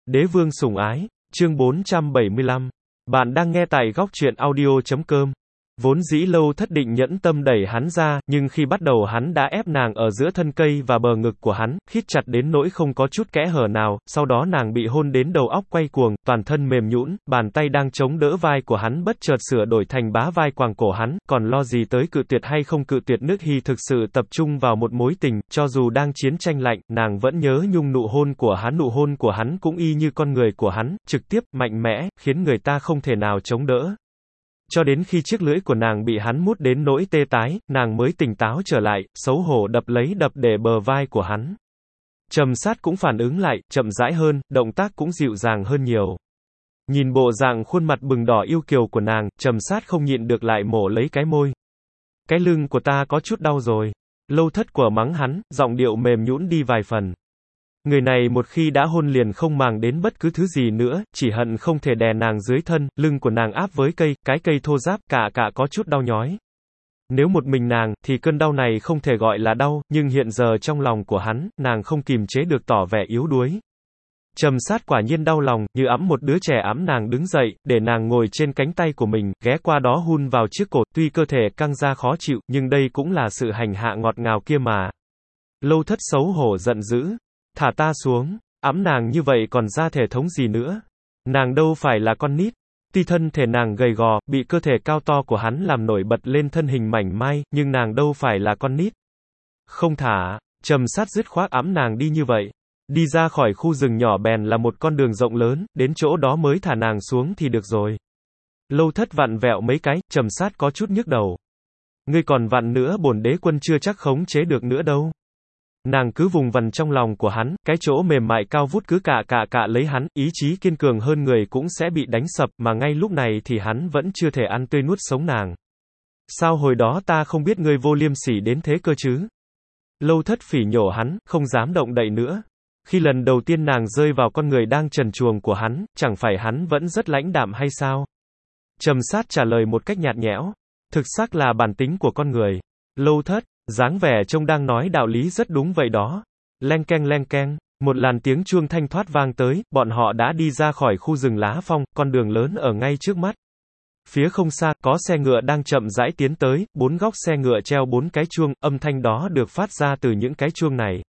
Đế vương sủng ái, chương 475. Bạn đang nghe tại góc truyện audio.com. Vốn dĩ Lâu Thất định nhẫn tâm đẩy hắn ra, nhưng khi bắt đầu hắn đã ép nàng ở giữa thân cây và bờ ngực của hắn, khít chặt đến nỗi không có chút kẽ hở nào, sau đó nàng bị hôn đến đầu óc quay cuồng, toàn thân mềm nhũn, bàn tay đang chống đỡ vai của hắn bất chợt sửa đổi thành bá vai quàng cổ hắn, còn lo gì tới cự tuyệt hay không cự tuyệt. Nước Hy thực sự tập trung vào một mối tình, cho dù đang chiến tranh lạnh, nàng vẫn nhớ nhung nụ hôn của hắn cũng y như con người của hắn, trực tiếp, mạnh mẽ, khiến người ta không thể nào chống đỡ. Cho đến khi chiếc lưỡi của nàng bị hắn mút đến nỗi tê tái, nàng mới tỉnh táo trở lại, xấu hổ đập để bờ vai của hắn. Trầm Sát cũng phản ứng lại, chậm rãi hơn, động tác cũng dịu dàng hơn nhiều. Nhìn bộ dạng khuôn mặt bừng đỏ yêu kiều của nàng, Trầm Sát không nhịn được lại mổ lấy cái môi. Cái lưng của ta có chút đau rồi. Lâu Thất của mắng hắn, giọng điệu mềm nhũn đi vài phần. Người này một khi đã hôn liền không màng đến bất cứ thứ gì nữa, chỉ hận không thể đè nàng dưới thân, lưng của nàng áp với cái cây thô ráp, cả có chút đau nhói. Nếu một mình nàng, thì cơn đau này không thể gọi là đau, nhưng hiện giờ trong lòng của hắn, nàng không kìm chế được tỏ vẻ yếu đuối. Trầm Sát quả nhiên đau lòng, như ẵm một đứa trẻ ẵm nàng đứng dậy, để nàng ngồi trên cánh tay của mình, ghé qua đó hun vào chiếc cổ, tuy cơ thể căng ra khó chịu, nhưng đây cũng là sự hành hạ ngọt ngào kia mà. Lâu Thất xấu hổ giận dữ. Thả ta xuống, ẵm nàng như vậy còn ra thể thống gì nữa. Nàng đâu phải là con nít. Tuy thân thể nàng gầy gò, bị cơ thể cao to của hắn làm nổi bật lên thân hình mảnh mai, nhưng nàng đâu phải là con nít. Không thả, Trầm Sát dứt khoát ẵm nàng đi như vậy. Đi ra khỏi khu rừng nhỏ bèn là một con đường rộng lớn, đến chỗ đó mới thả nàng xuống thì được rồi. Lâu Thất vặn vẹo mấy cái, Trầm Sát có chút nhức đầu. Ngươi còn vặn nữa, bổn đế quân chưa chắc khống chế được nữa đâu. Nàng cứ vùng vằng trong lòng của hắn, cái chỗ mềm mại cao vút cứ cạ lấy hắn, ý chí kiên cường hơn người cũng sẽ bị đánh sập, mà ngay lúc này thì hắn vẫn chưa thể ăn tươi nuốt sống nàng. Sao hồi đó ta không biết ngươi vô liêm sỉ đến thế cơ chứ? Lâu Thất phỉ nhổ hắn, không dám động đậy nữa. Khi lần đầu tiên nàng rơi vào con người đang trần truồng của hắn, chẳng phải hắn vẫn rất lãnh đạm hay sao? Trầm Sát trả lời một cách nhạt nhẽo. Thực xác là bản tính của con người. Lâu Thất, dáng vẻ trông đang nói đạo lý rất đúng vậy đó. Leng keng, một làn tiếng chuông thanh thoát vang tới, bọn họ đã đi ra khỏi khu rừng lá phong, con đường lớn ở ngay trước mắt. Phía không xa, có xe ngựa đang chậm rãi tiến tới, 4 góc xe ngựa treo 4 cái chuông, âm thanh đó được phát ra từ những cái chuông này.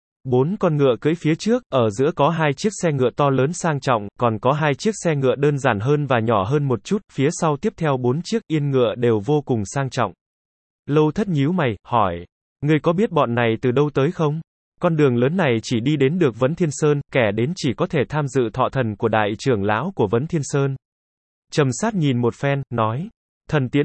4 con ngựa cưỡi phía trước, ở giữa có 2 chiếc xe ngựa to lớn sang trọng, còn có 2 chiếc xe ngựa đơn giản hơn và nhỏ hơn một chút, phía sau tiếp theo 4 chiếc yên ngựa đều vô cùng sang trọng. Lâu Thất nhíu mày, hỏi, ngươi có biết bọn này từ đâu tới không? Con đường lớn này chỉ đi đến được Vấn Thiên Sơn, kẻ đến chỉ có thể tham dự thọ thần của đại trưởng lão của Vấn Thiên Sơn. Trầm Sát nhìn một phen, nói, Thần Tiễn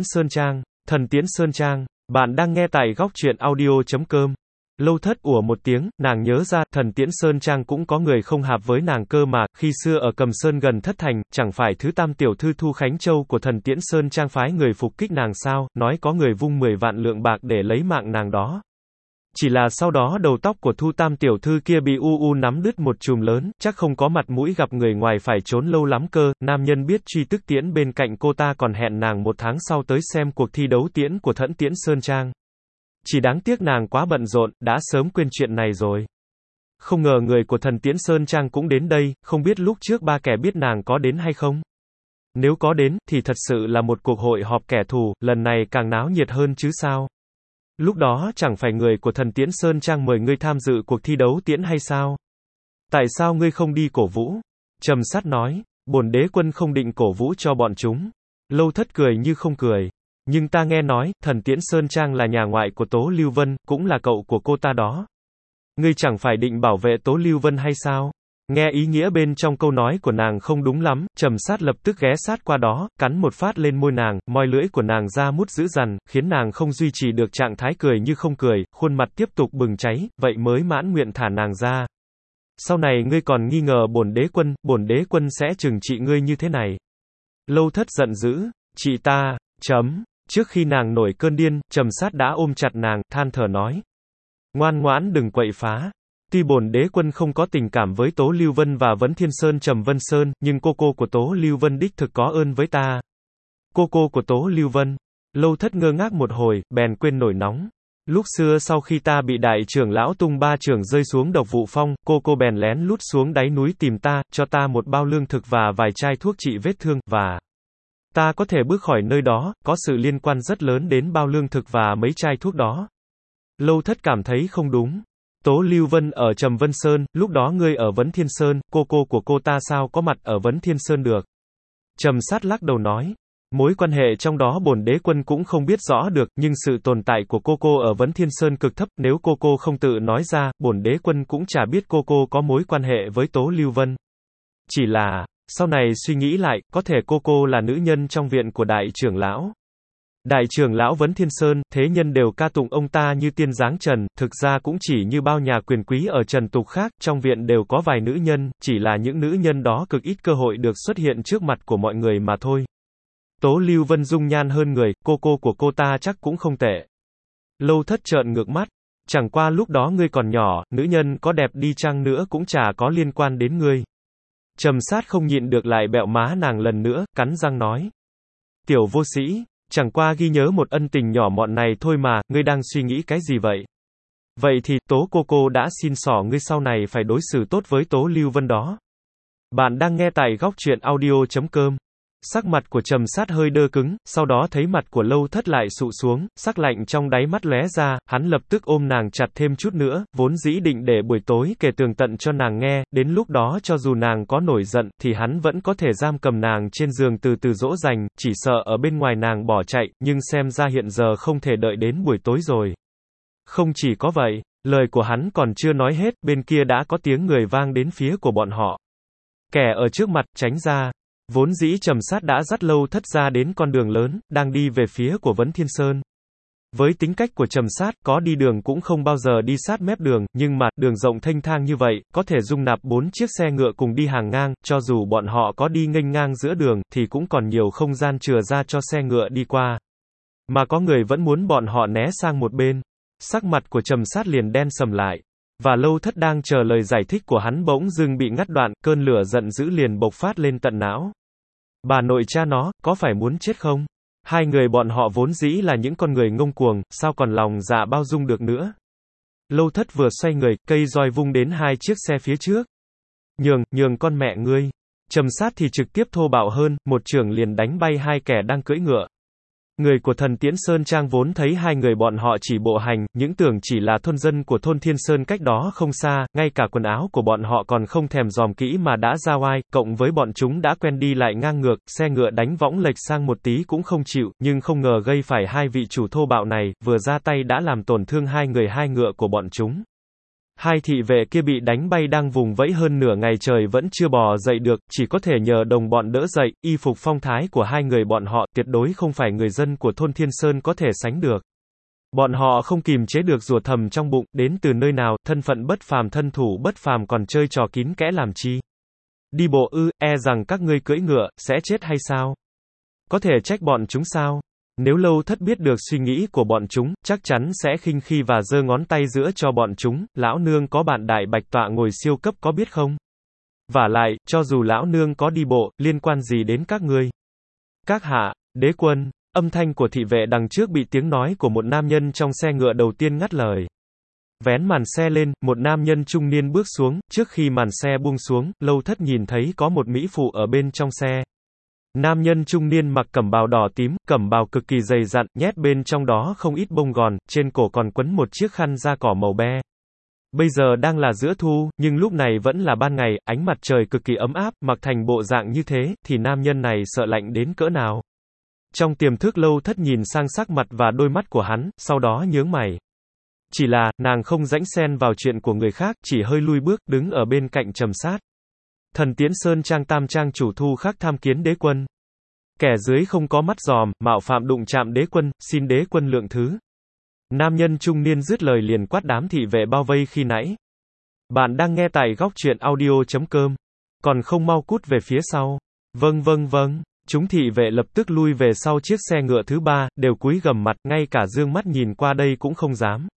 Sơn Trang, bạn đang nghe tại góc truyện audio.com. Lâu Thất ủa một tiếng, nàng nhớ ra, Thần Tiễn Sơn Trang cũng có người không hợp với nàng cơ mà, khi xưa ở Cầm Sơn gần Thất Thành, chẳng phải thứ tam tiểu thư Thu Khánh Châu của Thần Tiễn Sơn Trang phái người phục kích nàng sao, nói có người vung 10 vạn lượng bạc để lấy mạng nàng đó. Chỉ là sau đó đầu tóc của Thu tam tiểu thư kia bị nắm đứt một chùm lớn, chắc không có mặt mũi gặp người ngoài phải trốn lâu lắm cơ, nam nhân biết truy tức tiễn bên cạnh cô ta còn hẹn nàng một tháng sau tới xem cuộc thi đấu tiễn của Thẫn Tiễn Sơn Trang. Chỉ đáng tiếc nàng quá bận rộn, đã sớm quên chuyện này rồi. Không ngờ người của Thần Tiễn Sơn Trang cũng đến đây, không biết lúc trước ba kẻ biết nàng có đến hay không? Nếu có đến, thì thật sự là một cuộc hội họp kẻ thù, lần này càng náo nhiệt hơn chứ sao? Lúc đó chẳng phải người của Thần Tiễn Sơn Trang mời ngươi tham dự cuộc thi đấu tiễn hay sao? Tại sao ngươi không đi cổ vũ? Trầm Sát nói, bổn đế quân không định cổ vũ cho bọn chúng. Lâu Thất cười như không cười. Nhưng ta nghe nói, Thần Tiễn Sơn Trang là nhà ngoại của Tố Lưu Vân, cũng là cậu của cô ta đó. Ngươi chẳng phải định bảo vệ Tố Lưu Vân hay sao? Nghe ý nghĩa bên trong câu nói của nàng không đúng lắm, Trầm Sát lập tức ghé sát qua đó, cắn một phát lên môi nàng, moi lưỡi của nàng ra mút dữ dằn, khiến nàng không duy trì được trạng thái cười như không cười, khuôn mặt tiếp tục bừng cháy, vậy mới mãn nguyện thả nàng ra. Sau này ngươi còn nghi ngờ bổn đế quân sẽ trừng trị ngươi như thế này. Lâu Thất giận dữ, chị ta, Trước khi nàng nổi cơn điên, Trầm Sát đã ôm chặt nàng, than thở nói. Ngoan ngoãn đừng quậy phá. Tuy bổn đế quân không có tình cảm với Tố Lưu Vân và Vấn Thiên Sơn Trầm Vân Sơn, nhưng cô của Tố Lưu Vân đích thực có ơn với ta. Cô của Tố Lưu Vân. Lâu Thất ngơ ngác một hồi, bèn quên nổi nóng. Lúc xưa sau khi ta bị đại trưởng lão tung ba chưởng rơi xuống độc vụ phong, cô bèn lén lút xuống đáy núi tìm ta, cho ta một bao lương thực và vài chai thuốc trị vết thương, và ta có thể bước khỏi nơi đó, có sự liên quan rất lớn đến bao lương thực và mấy chai thuốc đó. Lâu Thất cảm thấy không đúng. Tố Lưu Vân ở Trầm Vân Sơn, lúc đó ngươi ở Vấn Thiên Sơn, cô của cô ta sao có mặt ở Vấn Thiên Sơn được? Trầm Sát lắc đầu nói. Mối quan hệ trong đó bổn đế quân cũng không biết rõ được, nhưng sự tồn tại của cô ở Vấn Thiên Sơn cực thấp, nếu cô không tự nói ra, bổn đế quân cũng chả biết cô có mối quan hệ với Tố Lưu Vân. Chỉ là, sau này suy nghĩ lại, có thể cô là nữ nhân trong viện của đại trưởng lão. Đại trưởng lão Vấn Thiên Sơn, thế nhân đều ca tụng ông ta như tiên dáng trần, thực ra cũng chỉ như bao nhà quyền quý ở trần tục khác, trong viện đều có vài nữ nhân, chỉ là những nữ nhân đó cực ít cơ hội được xuất hiện trước mặt của mọi người mà thôi. Tố Lưu Vân dung nhan hơn người, cô của cô ta chắc cũng không tệ. Lâu Thất trợn ngược mắt. Chẳng qua lúc đó ngươi còn nhỏ, nữ nhân có đẹp đi chăng nữa cũng chả có liên quan đến ngươi. Trầm Sát không nhịn được lại bẹo má nàng lần nữa, cắn răng nói. Tiểu vô sĩ, chẳng qua ghi nhớ một ân tình nhỏ mọn này thôi mà, ngươi đang suy nghĩ cái gì vậy? Vậy thì, Tố cô đã xin xỏ ngươi sau này phải đối xử tốt với Tố Lưu Vân đó. Bạn đang nghe tại góc truyện audio.com. Sắc mặt của Trầm Sát hơi đơ cứng, sau đó thấy mặt của Lâu Thất lại sụ xuống, sắc lạnh trong đáy mắt lóe ra, hắn lập tức ôm nàng chặt thêm chút nữa, vốn dĩ định để buổi tối kể tường tận cho nàng nghe, đến lúc đó cho dù nàng có nổi giận, thì hắn vẫn có thể giam cầm nàng trên giường từ từ dỗ dành, chỉ sợ ở bên ngoài nàng bỏ chạy, nhưng xem ra hiện giờ không thể đợi đến buổi tối rồi. Không chỉ có vậy, lời của hắn còn chưa nói hết, bên kia đã có tiếng người vang đến phía của bọn họ. Kẻ ở trước mặt, tránh ra. Vốn dĩ Trầm Sát đã dắt Lâu Thất ra đến con đường lớn, đang đi về phía của Vấn Thiên Sơn. Với tính cách của Trầm Sát, có đi đường cũng không bao giờ đi sát mép đường, nhưng mà, đường rộng thênh thang như vậy, có thể dung nạp 4 chiếc xe ngựa cùng đi hàng ngang, cho dù bọn họ có đi nghênh ngang giữa đường, thì cũng còn nhiều không gian chừa ra cho xe ngựa đi qua. Mà có người vẫn muốn bọn họ né sang một bên. Sắc mặt của Trầm Sát liền đen sầm lại. Và Lâu Thất đang chờ lời giải thích của hắn bỗng dưng bị ngắt đoạn, cơn lửa giận dữ liền bộc phát lên tận não. Bà nội cha nó, có phải muốn chết không? Hai người bọn họ vốn dĩ là những con người ngông cuồng, sao còn lòng dạ bao dung được nữa? Lâu Thất vừa xoay người, cây roi vung đến hai chiếc xe phía trước. Nhường con mẹ ngươi. Trầm Sát thì trực tiếp thô bạo hơn, một chưởng liền đánh bay hai kẻ đang cưỡi ngựa. Người của Thần Tiễn Sơn Trang vốn thấy hai người bọn họ chỉ bộ hành, những tưởng chỉ là thôn dân của thôn Thiên Sơn cách đó không xa, ngay cả quần áo của bọn họ còn không thèm dòm kỹ mà đã ra oai, cộng với bọn chúng đã quen đi lại ngang ngược, xe ngựa đánh võng lệch sang một tí cũng không chịu, nhưng không ngờ gây phải hai vị chủ thô bạo này, vừa ra tay đã làm tổn thương hai người hai ngựa của bọn chúng. Hai thị vệ kia bị đánh bay đang vùng vẫy hơn nửa ngày trời vẫn chưa bò dậy được, chỉ có thể nhờ đồng bọn đỡ dậy, y phục phong thái của hai người bọn họ tuyệt đối không phải người dân của thôn Thiên Sơn có thể sánh được. Bọn họ không kìm chế được rủa thầm trong bụng, đến từ nơi nào, thân phận bất phàm thân thủ bất phàm còn chơi trò kín kẽ làm chi. Đi bộ e rằng các ngươi cưỡi ngựa, sẽ chết hay sao? Có thể trách bọn chúng sao? Nếu Lâu Thất biết được suy nghĩ của bọn chúng, chắc chắn sẽ khinh khi và giơ ngón tay giữa cho bọn chúng, lão nương có bạn đại bạch tọa ngồi siêu cấp có biết không? Vả lại, cho dù lão nương có đi bộ, liên quan gì đến các ngươi? Các hạ, đế quân, âm thanh của thị vệ đằng trước bị tiếng nói của một nam nhân trong xe ngựa đầu tiên ngắt lời. Vén màn xe lên, một nam nhân trung niên bước xuống, trước khi màn xe buông xuống, Lâu Thất nhìn thấy có một mỹ phụ ở bên trong xe. Nam nhân trung niên mặc cẩm bào đỏ tím, cẩm bào cực kỳ dày dặn, nhét bên trong đó không ít bông gòn, trên cổ còn quấn một chiếc khăn da cỏ màu be. Bây giờ đang là giữa thu, nhưng lúc này vẫn là ban ngày, ánh mặt trời cực kỳ ấm áp, mặc thành bộ dạng như thế, thì nam nhân này sợ lạnh đến cỡ nào. Trong tiềm thức Lâu Thất nhìn sang sắc mặt và đôi mắt của hắn, sau đó nhướng mày. Chỉ là, nàng không rãnh xen vào chuyện của người khác, chỉ hơi lui bước, đứng ở bên cạnh Trầm Sát. Thần Tiễn Sơn Trang Tam Trang chủ Thu Khắc tham kiến đế quân. Kẻ dưới không có mắt giòm, mạo phạm đụng chạm đế quân, xin đế quân lượng thứ. Nam nhân trung niên dứt lời liền quát đám thị vệ bao vây khi nãy. Bạn đang nghe tại góc truyện audio.com. Còn không mau cút về phía sau. Vâng. Chúng thị vệ lập tức lui về sau chiếc xe ngựa thứ ba, đều cúi gằm mặt, ngay cả dương mắt nhìn qua đây cũng không dám.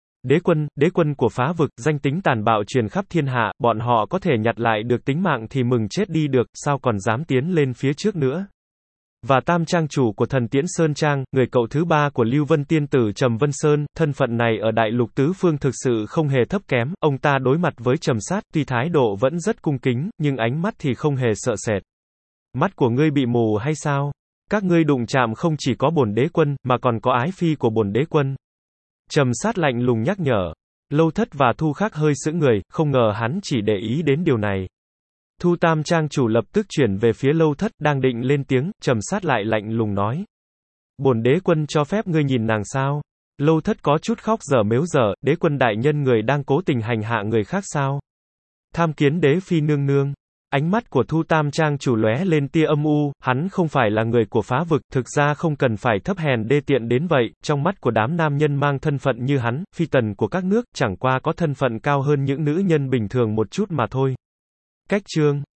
Đế quân của phá vực, danh tính tàn bạo truyền khắp thiên hạ, bọn họ có thể nhặt lại được tính mạng thì mừng chết đi được, sao còn dám tiến lên phía trước nữa. và tam trang chủ của Thần Tiễn Sơn Trang, người cậu thứ ba của Lưu Vân Tiên Tử Trầm Vân Sơn, thân phận này ở Đại Lục Tứ Phương thực sự không hề thấp kém, ông ta đối mặt với Trầm Sát, tuy thái độ vẫn rất cung kính, nhưng ánh mắt thì không hề sợ sệt. Mắt của ngươi bị mù hay sao? Các ngươi đụng chạm không chỉ có bổn đế quân, mà còn có ái phi của bổn đế quân. Trầm Sát lạnh lùng nhắc nhở. Lâu Thất và Thu Khắc hơi sững người, không ngờ hắn chỉ để ý đến điều này. Thu Tam Trang chủ lập tức chuyển về phía Lâu Thất, đang định lên tiếng, Trầm Sát lại lạnh lùng nói. Bổn đế quân cho phép ngươi nhìn nàng sao? Lâu Thất có chút khóc dở mếu dở, đế quân đại nhân người đang cố tình hành hạ người khác sao? Tham kiến đế phi nương nương. Ánh mắt của Thu Tam Trang chủ lóe lên tia âm u, hắn không phải là người của phá vực, thực ra không cần phải thấp hèn đê tiện đến vậy, trong mắt của đám nam nhân mang thân phận như hắn, phi tần của các nước, chẳng qua có thân phận cao hơn những nữ nhân bình thường một chút mà thôi. Cách chương